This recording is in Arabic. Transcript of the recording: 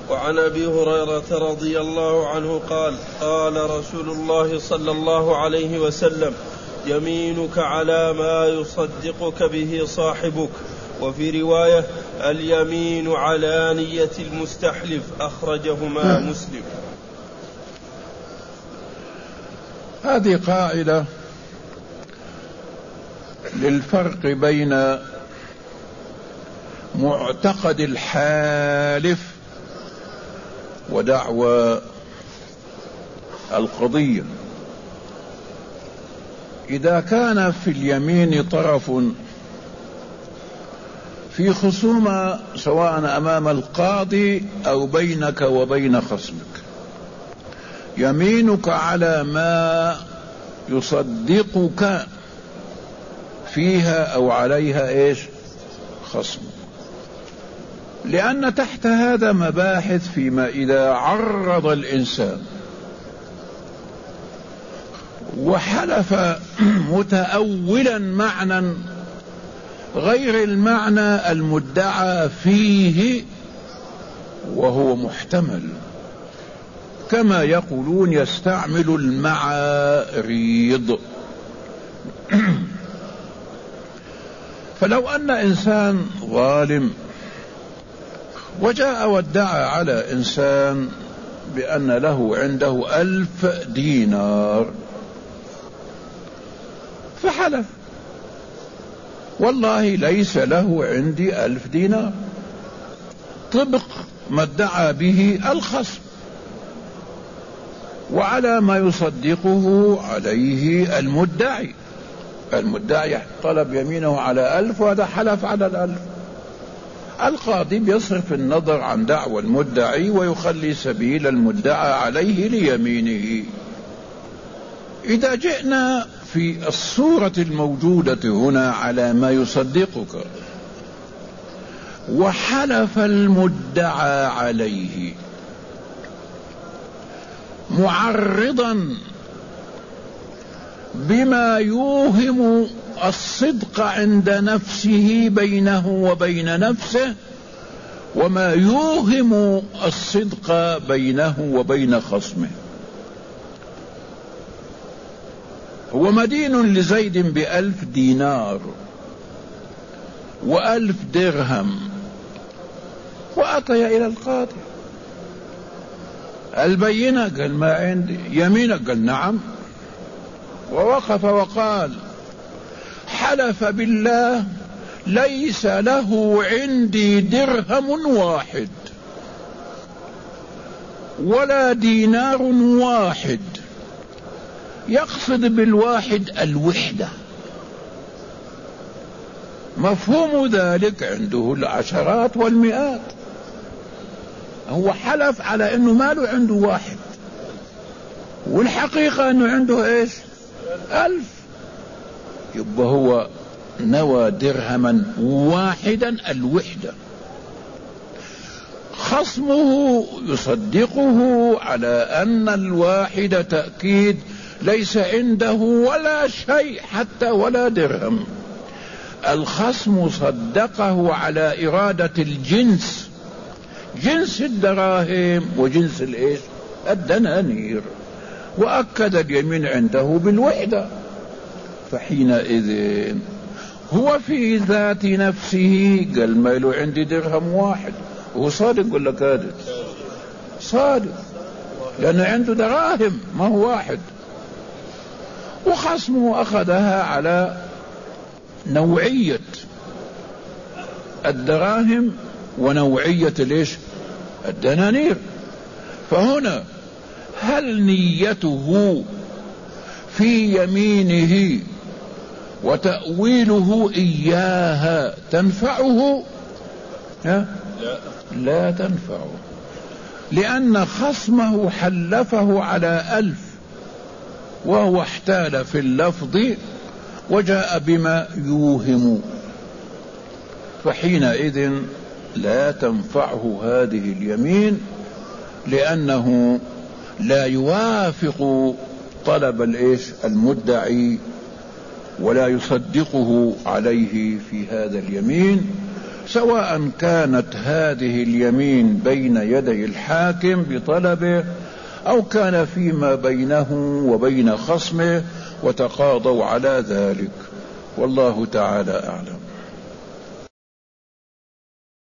وعن أبي هريرة رضي الله عنه قال قال رسول الله صلى الله عليه وسلم يمينك على ما يصدقك به صاحبك. وفي رواية اليمين على نية المستحلف. أخرجهما مسلم. هذه قاعدة للفرق بين معتقد الحالف ودعوى القضية. إذا كان في اليمين طرف في خصومة سواء أمام القاضي أو بينك وبين خصمك، يمينك على ما يصدقك فيها أو عليها خصم، لأن تحت هذا مباحث فيما إذا عرض الإنسان وحلف متأولا معنى غير المعنى المدعى فيه وهو محتمل، كما يقولون يستعمل المعاريض. فلو أن إنسان ظالم وجاء وادعى على إنسان بأن له عنده 1000 دينار، فحلف والله ليس له عندي 1000 دينار، طبق ما ادعى به الخصم وعلى ما يصدقه عليه المدعي. المدعي طلب يمينه على 1000 وهذا حلف على 1000. القاضي بيصرف النظر عن دعوى المدعي ويخلي سبيل المدعى عليه ليمينه. إذا جئنا في الصورة الموجودة هنا على ما يصدقك وحلف المدعى عليه معرضا بما يوهم الصدق عند نفسه بينه وبين نفسه وما يوهم الصدق بينه وبين خصمه. هو مدين لزيد ب1000 دينار و1000 درهم، وأتى إلى القاضي. البينة قال ما عندي، يمينك قال نعم، ووقف وقال حلف بالله ليس له عندي درهم واحد ولا دينار واحد، يقصد بالواحد الوحدة. مفهوم ذلك عنده العشرات والمئات، هو حلف على انه ما له عنده واحد والحقيقة انه عنده 1000. يبقى هو نوى درهما واحدا الوحدة. خصمه يصدقه على ان الواحد تأكيد ليس عنده ولا شيء حتى ولا درهم. الخصم صدقه على إرادة الجنس، جنس الدراهم وجنس الدنانير، وأكد اليمين عنده بالوحدة. فحينئذ هو في ذات نفسه قال ما له عندي درهم واحد، وهو صادق ولا كاذب؟ صادق، لأنه عنده دراهم ما هو واحد. وخصمه أخذها على نوعية الدراهم ونوعية الدنانير. فهنا هل نيته في يمينه وتأويله إياها تنفعه؟ لا تنفعه، لأن خصمه حلفه على 1000 وهو احتال في اللفظ وجاء بما يوهم، فحينئذ لا تنفعه هذه اليمين، لأنه لا يوافق طلب المدعي ولا يصدقه عليه في هذا اليمين، سواء كانت هذه اليمين بين يدي الحاكم بطلبه أو كان فيما بينه وبين خصمه وتقاضوا على ذلك، والله تعالى أعلم.